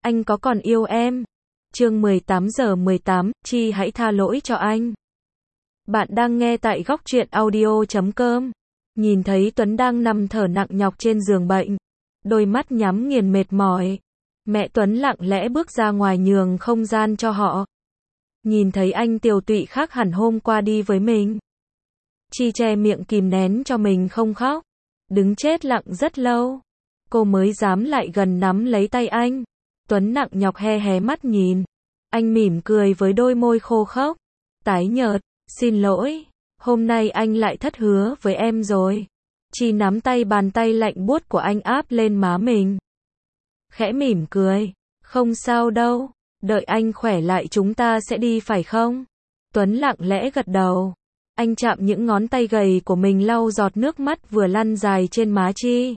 anh có còn yêu em? Chương 18:18, Chi hãy tha lỗi cho anh. Bạn đang nghe tại Góc Truyện Audio.com. Nhìn thấy Tuấn đang nằm thở nặng nhọc trên giường bệnh, đôi mắt nhắm nghiền mệt mỏi. Mẹ Tuấn lặng lẽ bước ra ngoài nhường không gian cho họ. Nhìn thấy anh tiều tụy khác hẳn hôm qua đi với mình. Chi che miệng kìm nén cho mình không khóc. Đứng chết lặng rất lâu. Cô mới dám lại gần nắm lấy tay anh. Tuấn nặng nhọc hé hé mắt nhìn. Anh mỉm cười với đôi môi khô khốc, tái nhợt. Xin lỗi, hôm nay anh lại thất hứa với em rồi. Chi nắm tay bàn tay lạnh buốt của anh áp lên má mình. Khẽ mỉm cười. Không sao đâu, đợi anh khỏe lại chúng ta sẽ đi phải không? Tuấn lặng lẽ gật đầu. Anh chạm những ngón tay gầy của mình lau giọt nước mắt vừa lăn dài trên má Chi.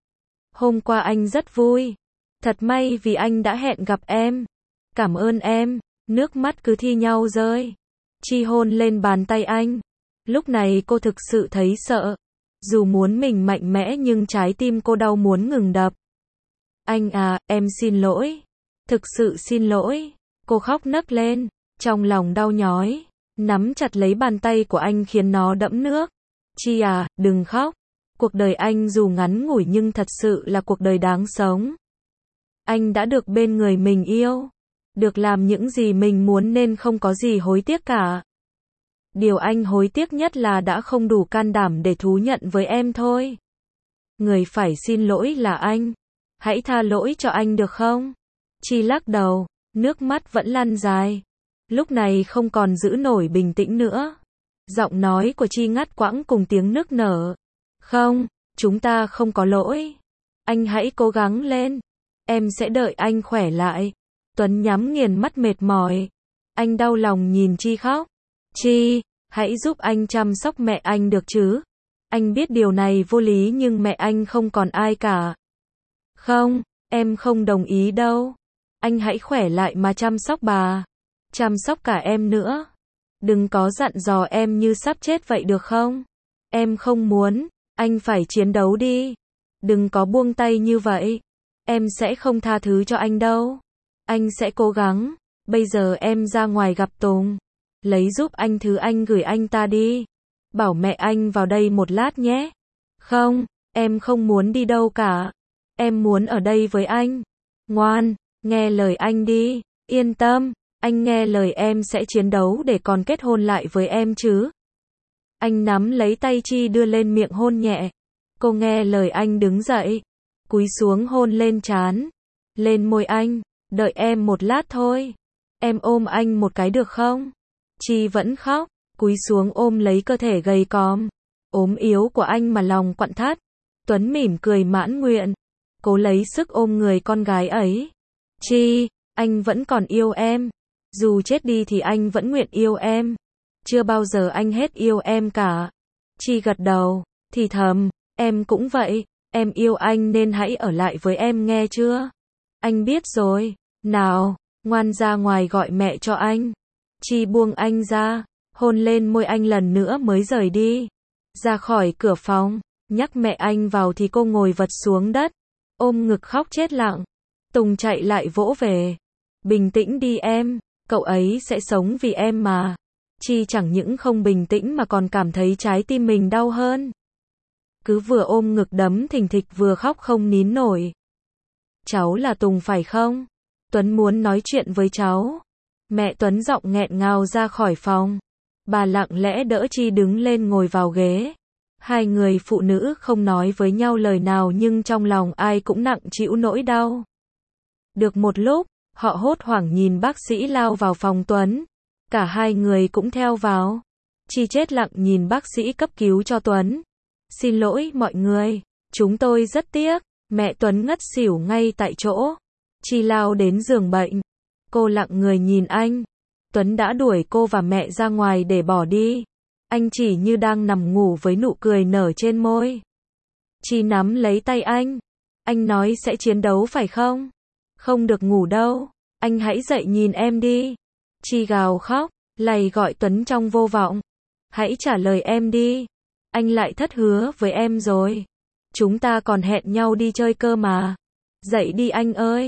Hôm qua anh rất vui. Thật may vì anh đã hẹn gặp em. Cảm ơn em. Nước mắt cứ thi nhau rơi. Chi hôn lên bàn tay anh. Lúc này cô thực sự thấy sợ. Dù muốn mình mạnh mẽ nhưng trái tim cô đau muốn ngừng đập. Anh à, em xin lỗi. Thực sự xin lỗi. Cô khóc nấc lên. Trong lòng đau nhói. Nắm chặt lấy bàn tay của anh khiến nó đẫm nước. Chi à, đừng khóc. Cuộc đời anh dù ngắn ngủi nhưng thật sự là cuộc đời đáng sống. Anh đã được bên người mình yêu. Được làm những gì mình muốn nên không có gì hối tiếc cả. Điều anh hối tiếc nhất là đã không đủ can đảm để thú nhận với em thôi. Người phải xin lỗi là anh. Hãy tha lỗi cho anh được không? Chi lắc đầu, nước mắt vẫn lăn dài. Lúc này không còn giữ nổi bình tĩnh nữa. Giọng nói của Chi ngắt quãng cùng tiếng nức nở. Không, chúng ta không có lỗi. Anh hãy cố gắng lên. Em sẽ đợi anh khỏe lại. Tuấn nhắm nghiền mắt mệt mỏi. Anh đau lòng nhìn Chi khóc. Chi, hãy giúp anh chăm sóc mẹ anh được chứ? Anh biết điều này vô lý nhưng mẹ anh không còn ai cả. Không, em không đồng ý đâu. Anh hãy khỏe lại mà chăm sóc bà. Chăm sóc cả em nữa. Đừng có dặn dò em như sắp chết vậy được không? Em không muốn. Anh phải chiến đấu đi. Đừng có buông tay như vậy. Em sẽ không tha thứ cho anh đâu. Anh sẽ cố gắng. Bây giờ em ra ngoài gặp Tùng. Lấy giúp anh thứ anh gửi anh ta đi. Bảo mẹ anh vào đây một lát nhé. Không, em không muốn đi đâu cả. Em muốn ở đây với anh. Ngoan, nghe lời anh đi. Yên tâm, anh nghe lời em sẽ chiến đấu để còn kết hôn lại với em chứ. Anh nắm lấy tay Chi đưa lên miệng hôn nhẹ. Cô nghe lời anh đứng dậy. Cúi xuống hôn lên trán. Lên môi anh. Đợi em một lát thôi. Em ôm anh một cái được không? Chi vẫn khóc. Cúi xuống ôm lấy cơ thể gầy còm, ốm yếu của anh mà lòng quặn thắt. Tuấn mỉm cười mãn nguyện. Cố lấy sức ôm người con gái ấy. Chi, anh vẫn còn yêu em. Dù chết đi thì anh vẫn nguyện yêu em. Chưa bao giờ anh hết yêu em cả. Chi gật đầu, thì thầm, em cũng vậy. Em yêu anh nên hãy ở lại với em nghe chưa? Anh biết rồi. Nào, ngoan ra ngoài gọi mẹ cho anh. Chi buông anh ra, hôn lên môi anh lần nữa mới rời đi. Ra khỏi cửa phòng, nhắc mẹ anh vào thì cô ngồi vật xuống đất, ôm ngực khóc chết lặng. Tùng chạy lại vỗ về. Bình tĩnh đi em, cậu ấy sẽ sống vì em mà. Chi chẳng những không bình tĩnh mà còn cảm thấy trái tim mình đau hơn. Cứ vừa ôm ngực đấm thình thịch vừa khóc không nín nổi. Cháu là Tùng phải không? Tuấn muốn nói chuyện với cháu. Mẹ Tuấn giọng nghẹn ngào ra khỏi phòng. Bà lặng lẽ đỡ Chi đứng lên ngồi vào ghế. Hai người phụ nữ không nói với nhau lời nào nhưng trong lòng ai cũng nặng trĩu nỗi đau. Được một lúc, họ hốt hoảng nhìn bác sĩ lao vào phòng Tuấn. Cả hai người cũng theo vào. Chi chết lặng nhìn bác sĩ cấp cứu cho Tuấn. Xin lỗi mọi người, chúng tôi rất tiếc. Mẹ Tuấn ngất xỉu ngay tại chỗ. Chi lao đến giường bệnh. Cô lặng người nhìn anh. Tuấn đã đuổi cô và mẹ ra ngoài để bỏ đi. Anh chỉ như đang nằm ngủ với nụ cười nở trên môi. Chi nắm lấy tay anh. Anh nói sẽ chiến đấu phải không? Không được ngủ đâu. Anh hãy dậy nhìn em đi. Chi gào khóc, lầy gọi Tuấn trong vô vọng. Hãy trả lời em đi. Anh lại thất hứa với em rồi. Chúng ta còn hẹn nhau đi chơi cơ mà. Dậy đi anh ơi.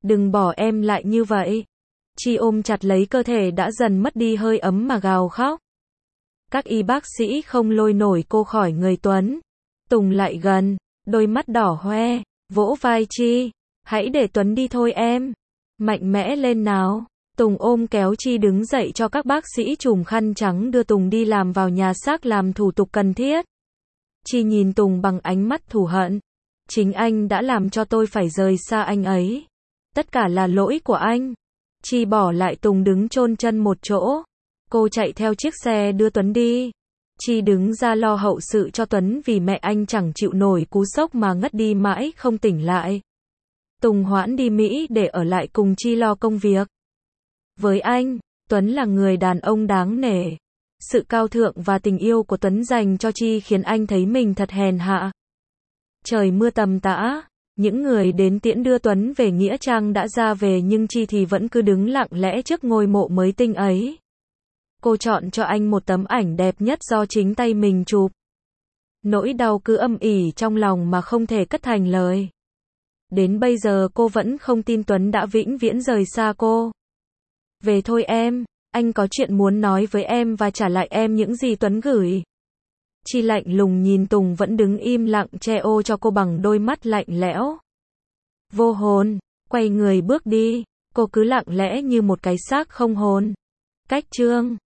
Đừng bỏ em lại như vậy. Chi ôm chặt lấy cơ thể đã dần mất đi hơi ấm mà gào khóc. Các y bác sĩ không lôi nổi cô khỏi người Tuấn. Tùng lại gần, đôi mắt đỏ hoe, vỗ vai Chi. Hãy để Tuấn đi thôi em. Mạnh mẽ lên nào. Tùng ôm kéo Chi đứng dậy cho các bác sĩ chùm khăn trắng đưa Tùng đi làm vào nhà xác làm thủ tục cần thiết. Chi nhìn Tùng bằng ánh mắt thù hận. Chính anh đã làm cho tôi phải rời xa anh ấy. Tất cả là lỗi của anh. Chi bỏ lại Tùng đứng chôn chân một chỗ. Cô chạy theo chiếc xe đưa Tuấn đi. Chi đứng ra lo hậu sự cho Tuấn vì mẹ anh chẳng chịu nổi cú sốc mà ngất đi mãi không tỉnh lại. Tùng hoãn đi Mỹ để ở lại cùng Chi lo công việc. Với anh, Tuấn là người đàn ông đáng nể. Sự cao thượng và tình yêu của Tuấn dành cho Chi khiến anh thấy mình thật hèn hạ. Trời mưa tầm tã, những người đến tiễn đưa Tuấn về nghĩa trang đã ra về nhưng Chi thì vẫn cứ đứng lặng lẽ trước ngôi mộ mới tinh ấy. Cô chọn cho anh một tấm ảnh đẹp nhất do chính tay mình chụp. Nỗi đau cứ âm ỉ trong lòng mà không thể cất thành lời. Đến bây giờ cô vẫn không tin Tuấn đã vĩnh viễn rời xa cô. Về thôi em, anh có chuyện muốn nói với em và trả lại em những gì Tuấn gửi. Chi lạnh lùng nhìn Tùng vẫn đứng im lặng che ô cho cô bằng đôi mắt lạnh lẽo. Vô hồn, quay người bước đi, cô cứ lặng lẽ như một cái xác không hồn. Cách chương